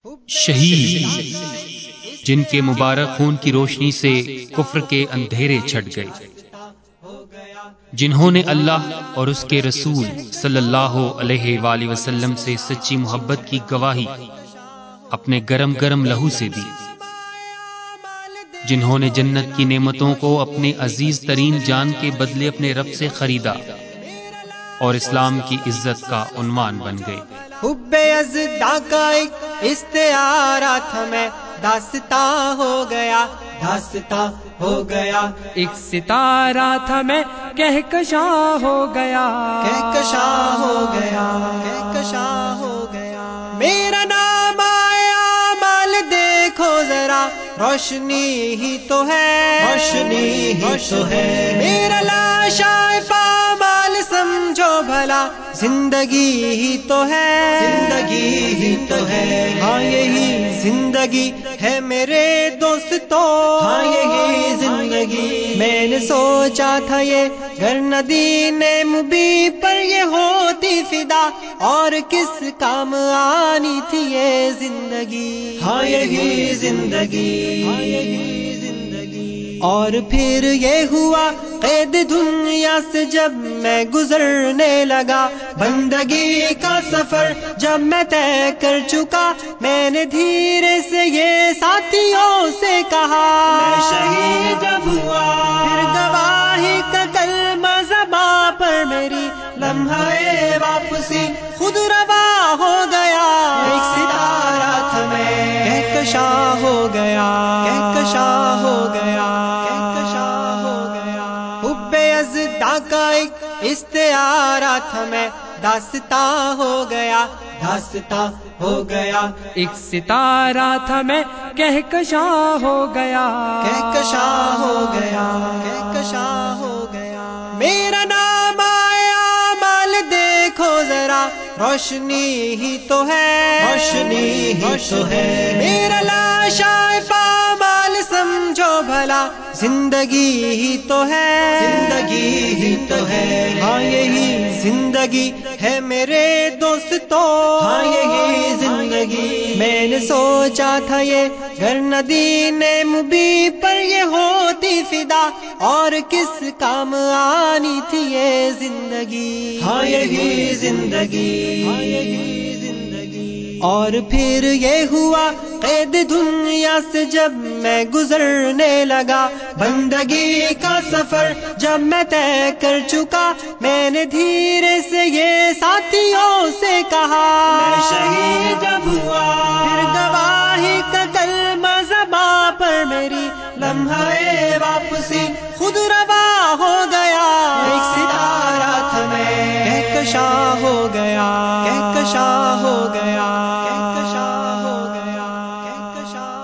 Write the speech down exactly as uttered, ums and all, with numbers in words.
شہید جن کے مبارک خون کی روشنی سے کفر کے اندھیرے چھٹ گئے، جنہوں نے اللہ اور اس کے رسول صلی اللہ علیہ وآلہ وسلم سے سچی محبت کی گواہی اپنے گرم گرم لہو سے دی، جنہوں نے جنت کی نعمتوں کو اپنے عزیز ترین جان کے بدلے اپنے رب سے خریدا اور اسلام کی عزت کا عنوان بن گئے۔ حب ازدا کا ایک استعارہ تھا، میں داستاں ہو گیا، داستاں ہو گیا، ایک ستارہ تھا میں کہکشاں ہو گیا، کہکشاں ہو گیا، کہکشاں ہو گیا۔ میرا نام آیا مال دیکھو ذرا، روشنی ہی تو ہے، روشنی ہی تو ہے۔ میرا لاشائے پامال سمجھو بھلا، زندگی ہی تو ہے، زندگی ہی تو ہے۔ ہاں یہی زندگی ہے میرے دوستو، ہاں یہی زندگی۔ میں نے سوچا تھا یہ گر نہ دین مبی پر یہ ہوتی فدا، اور کس کام آنی تھی یہ زندگی، ہاں یہی زندگی، ہاں یہی زندگی۔ اور پھر یہ ہوا قید دنیا سے جب میں گزرنے لگا، بندگی کا سفر جب میں طے کر چکا، میں نے دھیرے سے یہ ساتھیوں سے کہا، میں شہید جب ہوا پھر گواہی کا کلمہ زباں پر میری، لمحہ واپسی خود روا ہو گیا۔ ایک ستارہ تھا میں کہکشاں ہو گیا، کہکشاں ہو گیا، کہکشاں ہو گیا۔ حب ازدا کا ایک استعارہ تھا، میں داستاں ہو گیا، داستاں ہو گیا، ایک ستارہ تھا میں کہکشاں ہو گیا، کہکشاں ہو گیا، کہکشاں ہو گیا۔ میرا نام آیا مال دیکھو ذرا، روشنی ہی تو ہے، روشنی ہی تو ہے۔ میرا لاشائے پامال سمجھو بھلا، زندگی ہی تو ہے، زندگی ہی تو ہے۔ ہاں یہی زندگی ہے میرے دوستو، ہاں یہی زندگی۔ میں نے سوچا تھا یہ گر نہ دین مبی پر یہ ہوتی فدا، اور کس کام آنی تھی یہ زندگی، ہاں یہی زندگی، ہاں یہی زندگی۔ اور پھر یہ ہوا قید دنیا سے جب میں گزرنے لگا، بندگی کا سفر جب میں طے کر چکا، میں نے دھیرے سے یہ ساتھیوں سے کہا، میں شہید جب ہوا پھر گواہی کا کلمہ زباں پر میری، لمحہ واپسی خود روا ہو گیا۔ ایک ستارہ تھا میں کہکشاں ہو گیا، کہکشاں ہو گیا، کہکشاں ہو گیا، کہکشاں